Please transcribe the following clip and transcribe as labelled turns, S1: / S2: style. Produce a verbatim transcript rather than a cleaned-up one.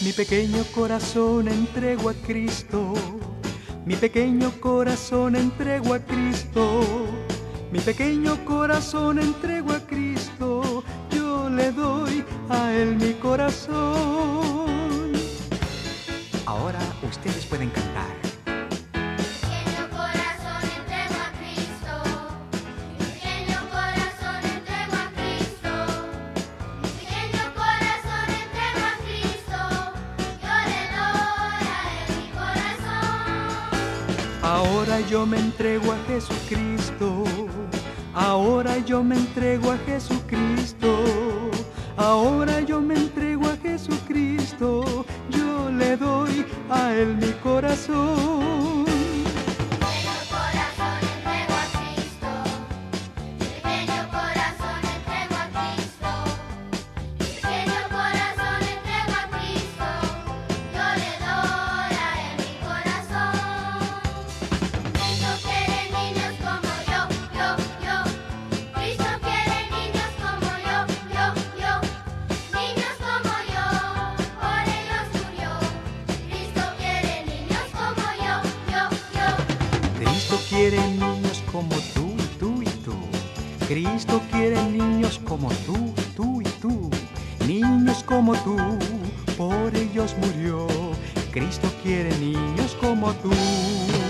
S1: Mi pequeño corazón entrego a Cristo, mi pequeño corazón entrego a Cristo, mi pequeño corazón entrego a Cristo, yo le doy a Él mi corazón. Ahora ustedes pueden cantar. Ahora yo me entrego a Jesucristo, ahora yo me entrego a Jesucristo, ahora yo me entrego a Jesucristo, yo le doy a Él mi corazón. Cristo quiere niños como tú, tú y tú. Cristo quiere niños como tú, tú y tú. Niños como tú, por ellos murió. Cristo quiere niños como tú.